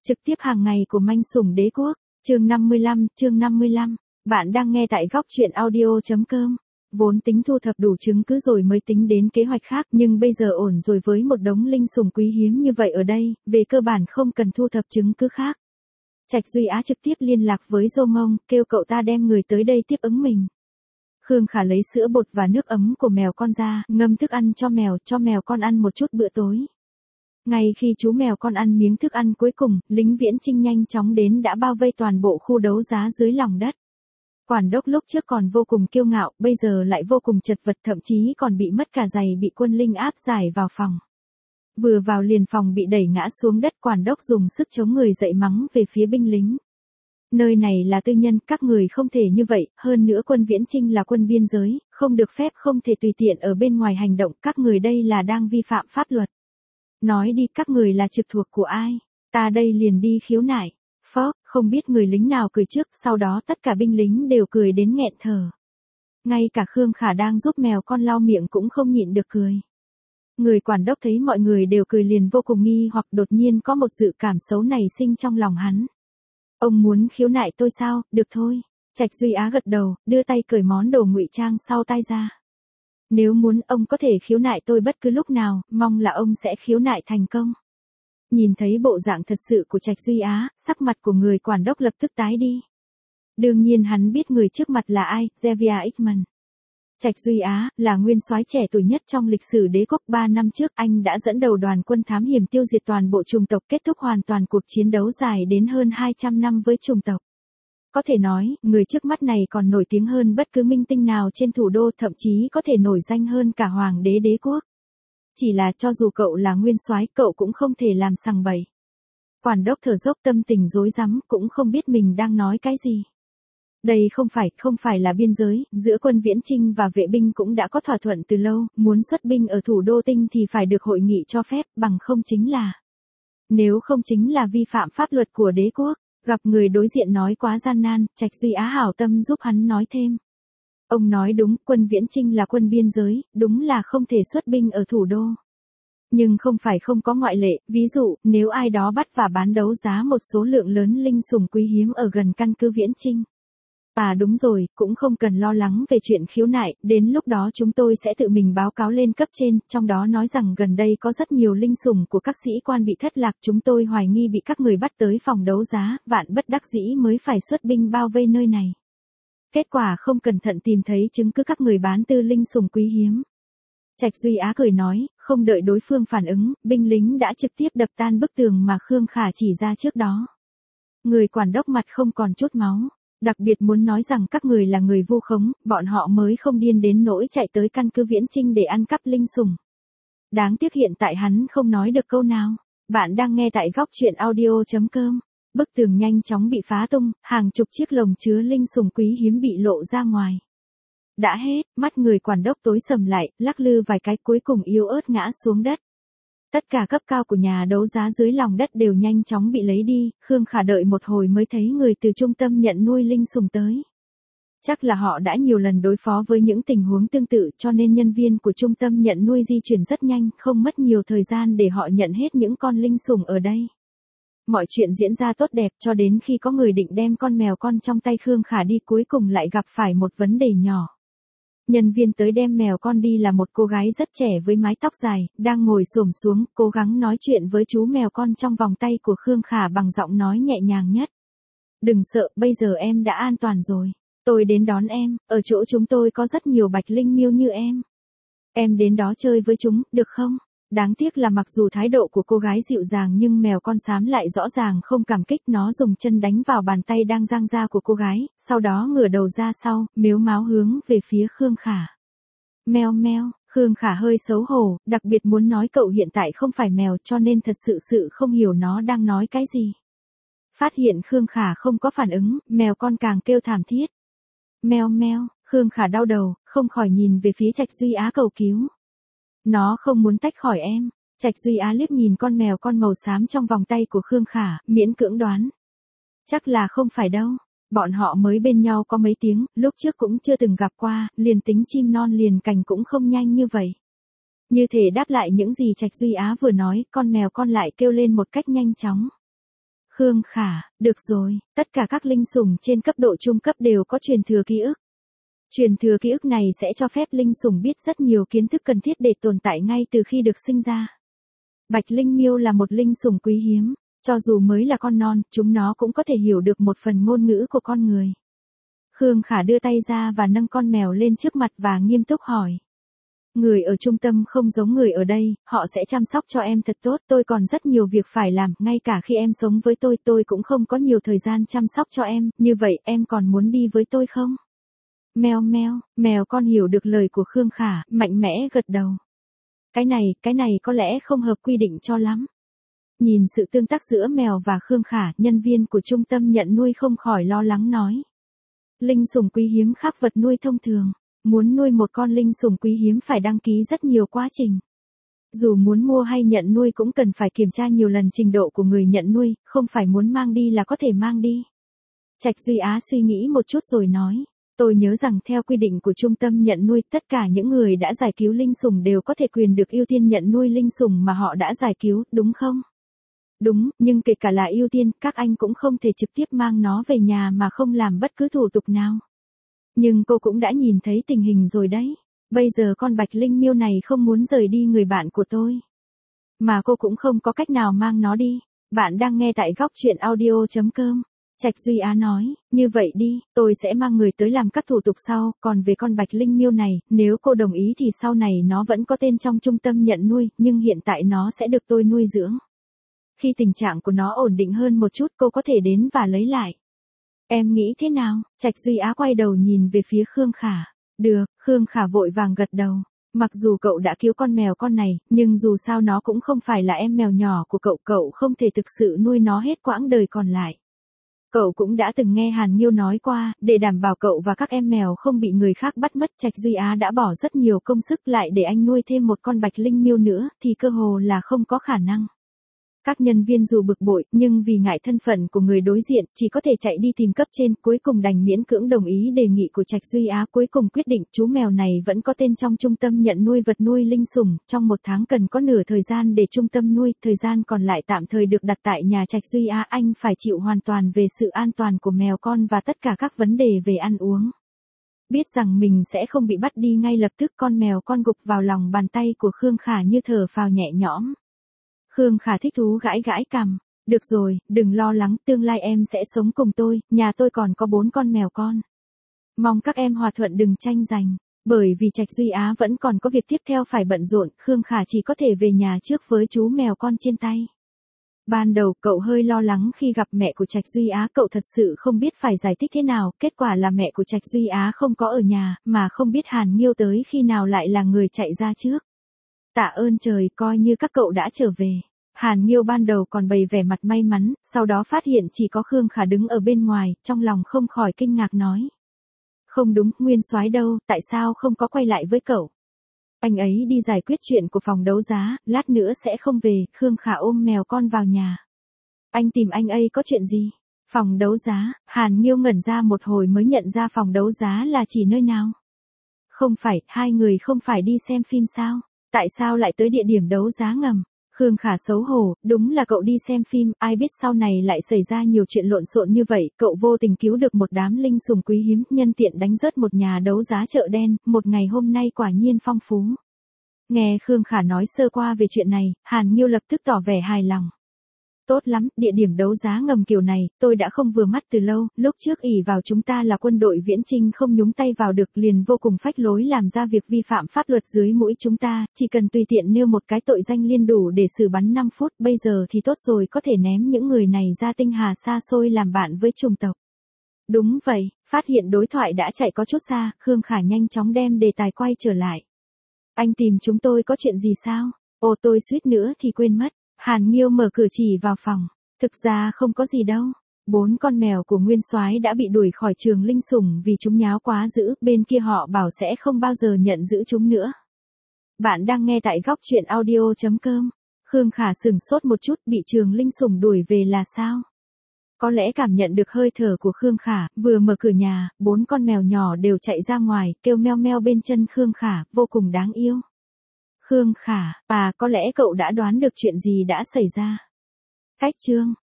Trực tiếp hàng ngày của manh sủng đế quốc, chương 55. Bạn đang nghe tại góc truyện audio.com. Vốn tính thu thập đủ chứng cứ rồi mới tính đến kế hoạch khác, nhưng bây giờ ổn rồi, với một đống linh sủng quý hiếm như vậy ở đây, về cơ bản không cần thu thập chứng cứ khác. Trạch Duy Á trực tiếp liên lạc với Dô Mông, kêu cậu ta đem người tới đây tiếp ứng mình. Khương Khả lấy sữa bột và nước ấm của mèo con ra, ngâm thức ăn cho mèo con ăn một chút bữa tối. Ngay khi chú mèo con ăn miếng thức ăn cuối cùng, lính viễn chinh nhanh chóng đến đã bao vây toàn bộ khu đấu giá dưới lòng đất. Quản đốc lúc trước còn vô cùng kiêu ngạo, bây giờ lại vô cùng chật vật, thậm chí còn bị mất cả giày, bị quân linh áp giải vào phòng. Vừa vào liền phòng bị đẩy ngã xuống đất, quản đốc dùng sức chống người dậy mắng về phía binh lính. Nơi này là tư nhân, các người không thể như vậy, hơn nữa quân viễn chinh là quân biên giới, không được phép, không thể tùy tiện ở bên ngoài hành động, các người đây là đang vi phạm pháp luật. Nói đi, các người là trực thuộc của ai? Ta đây liền đi khiếu nại. Phó, không biết người lính nào cười trước, sau đó tất cả binh lính đều cười đến nghẹn thở. Ngay cả Khương Khả đang giúp mèo con lau miệng cũng không nhịn được cười. Người quản đốc thấy mọi người đều cười liền vô cùng nghi hoặc, đột nhiên có một dự cảm xấu nảy sinh trong lòng hắn. Ông muốn khiếu nại tôi sao? Được thôi. Trạch Duy Á gật đầu, đưa tay cởi món đồ ngụy trang sau tay ra. Nếu muốn, ông có thể khiếu nại tôi bất cứ lúc nào, mong là ông sẽ khiếu nại thành công. Nhìn thấy bộ dạng thật sự của Trạch Duy Á, sắc mặt của người quản đốc lập tức tái đi. Đương nhiên hắn biết người trước mặt là ai, Xavier Hickman. Trạch Duy Á là nguyên soái trẻ tuổi nhất trong lịch sử đế quốc. 3 năm trước anh đã dẫn đầu đoàn quân thám hiểm tiêu diệt toàn bộ chủng tộc, kết thúc hoàn toàn cuộc chiến đấu dài đến hơn 200 năm với chủng tộc. Có thể nói, người trước mắt này còn nổi tiếng hơn bất cứ minh tinh nào trên thủ đô, thậm chí có thể nổi danh hơn cả hoàng đế đế quốc. Chỉ là cho dù cậu là nguyên soái, cậu cũng không thể làm sằng bậy. Quản đốc thở dốc, tâm tình rối rắm, cũng không biết mình đang nói cái gì. Đây không phải là biên giới, giữa quân viễn chinh và vệ binh cũng đã có thỏa thuận từ lâu, muốn xuất binh ở thủ đô Tinh thì phải được hội nghị cho phép, bằng không chính là. Nếu không chính là vi phạm pháp luật của đế quốc. Gặp người đối diện nói quá gian nan, Trạch Duy Á hảo tâm giúp hắn nói thêm. Ông nói đúng, quân viễn chinh là quân biên giới, đúng là không thể xuất binh ở thủ đô. Nhưng không phải không có ngoại lệ, ví dụ, nếu ai đó bắt và bán đấu giá một số lượng lớn linh sủng quý hiếm ở gần căn cứ viễn chinh. À đúng rồi, cũng không cần lo lắng về chuyện khiếu nại, đến lúc đó chúng tôi sẽ tự mình báo cáo lên cấp trên, trong đó nói rằng gần đây có rất nhiều linh sủng của các sĩ quan bị thất lạc, chúng tôi hoài nghi bị các người bắt tới phòng đấu giá, vạn bất đắc dĩ mới phải xuất binh bao vây nơi này. Kết quả không cẩn thận tìm thấy chứng cứ các người bán tư linh sủng quý hiếm. Trạch Duy Á cười nói, không đợi đối phương phản ứng, binh lính đã trực tiếp đập tan bức tường mà Khương Khả chỉ ra trước đó. Người quản đốc mặt không còn chút máu. Đặc biệt muốn nói rằng các người là người vu khống, bọn họ mới không điên đến nỗi chạy tới căn cứ viễn chinh để ăn cắp linh sủng. Đáng tiếc hiện tại hắn không nói được câu nào. Bạn đang nghe tại góc truyện audio.com. Bức tường nhanh chóng bị phá tung, hàng chục chiếc lồng chứa linh sủng quý hiếm bị lộ ra ngoài. Đã hết, mắt người quản đốc tối sầm lại, lắc lư vài cái cuối cùng yếu ớt ngã xuống đất. Tất cả cấp cao của nhà đấu giá dưới lòng đất đều nhanh chóng bị lấy đi, Khương Khả đợi một hồi mới thấy người từ trung tâm nhận nuôi linh sủng tới. Chắc là họ đã nhiều lần đối phó với những tình huống tương tự, cho nên nhân viên của trung tâm nhận nuôi di chuyển rất nhanh, không mất nhiều thời gian để họ nhận hết những con linh sủng ở đây. Mọi chuyện diễn ra tốt đẹp cho đến khi có người định đem con mèo con trong tay Khương Khả đi, cuối cùng lại gặp phải một vấn đề nhỏ. Nhân viên tới đem mèo con đi là một cô gái rất trẻ với mái tóc dài, đang ngồi xổm xuống, cố gắng nói chuyện với chú mèo con trong vòng tay của Khương Khả bằng giọng nói nhẹ nhàng nhất. Đừng sợ, bây giờ em đã an toàn rồi. Tôi đến đón em, ở chỗ chúng tôi có rất nhiều bạch linh miêu như em. Em đến đó chơi với chúng, được không? Đáng tiếc là mặc dù thái độ của cô gái dịu dàng nhưng mèo con xám lại rõ ràng không cảm kích, nó dùng chân đánh vào bàn tay đang giang ra của cô gái, sau đó ngửa đầu ra sau, mếu máo hướng về phía Khương Khả. Meo meo, Khương Khả hơi xấu hổ, đặc biệt muốn nói cậu hiện tại không phải mèo cho nên thật sự không hiểu nó đang nói cái gì. Phát hiện Khương Khả không có phản ứng, mèo con càng kêu thảm thiết. Meo meo, Khương Khả đau đầu, không khỏi nhìn về phía Trạch Duy Á cầu cứu. Nó không muốn tách khỏi em. Trạch Duy Á liếc nhìn con mèo con màu xám trong vòng tay của Khương Khả, miễn cưỡng đoán. Chắc là không phải đâu. Bọn họ mới bên nhau có mấy tiếng, lúc trước cũng chưa từng gặp qua, liền tính chim non liền cành cũng không nhanh như vậy. Như thể đáp lại những gì Trạch Duy Á vừa nói, con mèo con lại kêu lên một cách nhanh chóng. Khương Khả, được rồi, tất cả các linh sủng trên cấp độ trung cấp đều có truyền thừa ký ức. Truyền thừa ký ức này sẽ cho phép linh sủng biết rất nhiều kiến thức cần thiết để tồn tại ngay từ khi được sinh ra. Bạch Linh Miêu là một linh sủng quý hiếm, cho dù mới là con non, chúng nó cũng có thể hiểu được một phần ngôn ngữ của con người. Khương Khả đưa tay ra và nâng con mèo lên trước mặt và nghiêm túc hỏi. Người ở trung tâm không giống người ở đây, họ sẽ chăm sóc cho em thật tốt, tôi còn rất nhiều việc phải làm, ngay cả khi em sống với tôi cũng không có nhiều thời gian chăm sóc cho em, như vậy em còn muốn đi với tôi không? Meo meo, mèo con hiểu được lời của Khương Khả, mạnh mẽ gật đầu. Cái này có lẽ không hợp quy định cho lắm. Nhìn sự tương tác giữa mèo và Khương Khả, nhân viên của trung tâm nhận nuôi không khỏi lo lắng nói. Linh sủng quý hiếm khác vật nuôi thông thường. Muốn nuôi một con linh sủng quý hiếm phải đăng ký rất nhiều quá trình. Dù muốn mua hay nhận nuôi cũng cần phải kiểm tra nhiều lần trình độ của người nhận nuôi, không phải muốn mang đi là có thể mang đi. Trạch Duy Á suy nghĩ một chút rồi nói. Tôi nhớ rằng theo quy định của trung tâm nhận nuôi, tất cả những người đã giải cứu linh sủng đều có thể quyền được ưu tiên nhận nuôi linh sủng mà họ đã giải cứu, đúng không? Đúng, nhưng kể cả là ưu tiên, các anh cũng không thể trực tiếp mang nó về nhà mà không làm bất cứ thủ tục nào. Nhưng cô cũng đã nhìn thấy tình hình rồi đấy. Bây giờ con Bạch Linh Miêu này không muốn rời đi người bạn của tôi. Mà cô cũng không có cách nào mang nó đi. Bạn đang nghe tại góc truyện audio.com. Trạch Duy Á nói, như vậy đi, tôi sẽ mang người tới làm các thủ tục sau, còn về con Bạch Linh Miêu này, nếu cô đồng ý thì sau này nó vẫn có tên trong trung tâm nhận nuôi, nhưng hiện tại nó sẽ được tôi nuôi dưỡng. Khi tình trạng của nó ổn định hơn một chút cô có thể đến và lấy lại. Em nghĩ thế nào? Trạch Duy Á quay đầu nhìn về phía Khương Khả. Được, Khương Khả vội vàng gật đầu. Mặc dù cậu đã cứu con mèo con này, nhưng dù sao nó cũng không phải là em mèo nhỏ của cậu không thể thực sự nuôi nó hết quãng đời còn lại. Cậu cũng đã từng nghe Hàn Nghiêu nói qua, để đảm bảo cậu và các em mèo không bị người khác bắt mất, Trạch Duy Á đã bỏ rất nhiều công sức lại để anh nuôi thêm một con Bạch Linh Miêu nữa, thì cơ hồ là không có khả năng. Các nhân viên dù bực bội, nhưng vì ngại thân phận của người đối diện, chỉ có thể chạy đi tìm cấp trên, cuối cùng đành miễn cưỡng đồng ý đề nghị của Trạch Duy Á, cuối cùng quyết định chú mèo này vẫn có tên trong trung tâm nhận nuôi vật nuôi linh sủng, trong một tháng cần có nửa thời gian để trung tâm nuôi, thời gian còn lại tạm thời được đặt tại nhà Trạch Duy Á, anh phải chịu hoàn toàn về sự an toàn của mèo con và tất cả các vấn đề về ăn uống. Biết rằng mình sẽ không bị bắt đi ngay lập tức, con mèo con gục vào lòng bàn tay của Khương Khả như thở phào nhẹ nhõm. Khương Khả thích thú gãi gãi cằm. Được rồi, đừng lo lắng, tương lai em sẽ sống cùng tôi, nhà tôi còn có 4 con mèo con. Mong các em hòa thuận đừng tranh giành. Bởi vì Trạch Duy Á vẫn còn có việc tiếp theo phải bận rộn, Khương Khả chỉ có thể về nhà trước với chú mèo con trên tay. Ban đầu cậu hơi lo lắng khi gặp mẹ của Trạch Duy Á, cậu thật sự không biết phải giải thích thế nào, kết quả là mẹ của Trạch Duy Á không có ở nhà, mà không biết Hàn Nghiêu tới khi nào lại là người chạy ra trước. Tạ ơn trời, coi như các cậu đã trở về. Hàn Nghiêu ban đầu còn bày vẻ mặt may mắn, sau đó phát hiện chỉ có Khương Khả đứng ở bên ngoài, trong lòng không khỏi kinh ngạc nói. Không đúng, Nguyên Soái đâu, tại sao không có quay lại với cậu? Anh ấy đi giải quyết chuyện của phòng đấu giá, lát nữa sẽ không về, Khương Khả ôm mèo con vào nhà. Anh tìm anh ấy có chuyện gì? Phòng đấu giá, Hàn Nghiêu ngẩn ra một hồi mới nhận ra phòng đấu giá là chỉ nơi nào. Không phải, hai người không phải đi xem phim sao? Tại sao lại tới địa điểm đấu giá ngầm? Khương Khả xấu hổ, đúng là cậu đi xem phim, ai biết sau này lại xảy ra nhiều chuyện lộn xộn như vậy, cậu vô tình cứu được một đám linh sủng quý hiếm, nhân tiện đánh rớt một nhà đấu giá chợ đen, một ngày hôm nay quả nhiên phong phú. Nghe Khương Khả nói sơ qua về chuyện này, Hàn Nghiêu lập tức tỏ vẻ hài lòng. Tốt lắm, địa điểm đấu giá ngầm kiểu này, tôi đã không vừa mắt từ lâu, lúc trước ỷ vào chúng ta là quân đội viễn chinh không nhúng tay vào được liền vô cùng phách lối làm ra việc vi phạm pháp luật dưới mũi chúng ta, chỉ cần tùy tiện nêu một cái tội danh liên đủ để xử bắn 5 phút, bây giờ thì tốt rồi có thể ném những người này ra tinh hà xa xôi làm bạn với chủng tộc. Đúng vậy, phát hiện đối thoại đã chạy có chút xa, Khương Khả nhanh chóng đem đề tài quay trở lại. Anh tìm chúng tôi có chuyện gì sao? Ồ tôi suýt nữa thì quên mất. Hàn Nghiêu mở cửa chỉ vào phòng. Thực ra không có gì đâu. 4 con mèo của Nguyên Soái đã bị đuổi khỏi trường linh sủng vì chúng nháo quá dữ, bên kia họ bảo sẽ không bao giờ nhận giữ chúng nữa. Bạn đang nghe tại góc truyện audio.com. Khương Khả sửng sốt một chút, bị trường linh sủng đuổi về là sao? Có lẽ cảm nhận được hơi thở của Khương Khả, vừa mở cửa nhà, 4 con mèo nhỏ đều chạy ra ngoài, kêu meo meo bên chân Khương Khả, vô cùng đáng yêu. Khương Khả, có lẽ cậu đã đoán được chuyện gì đã xảy ra. Cách chương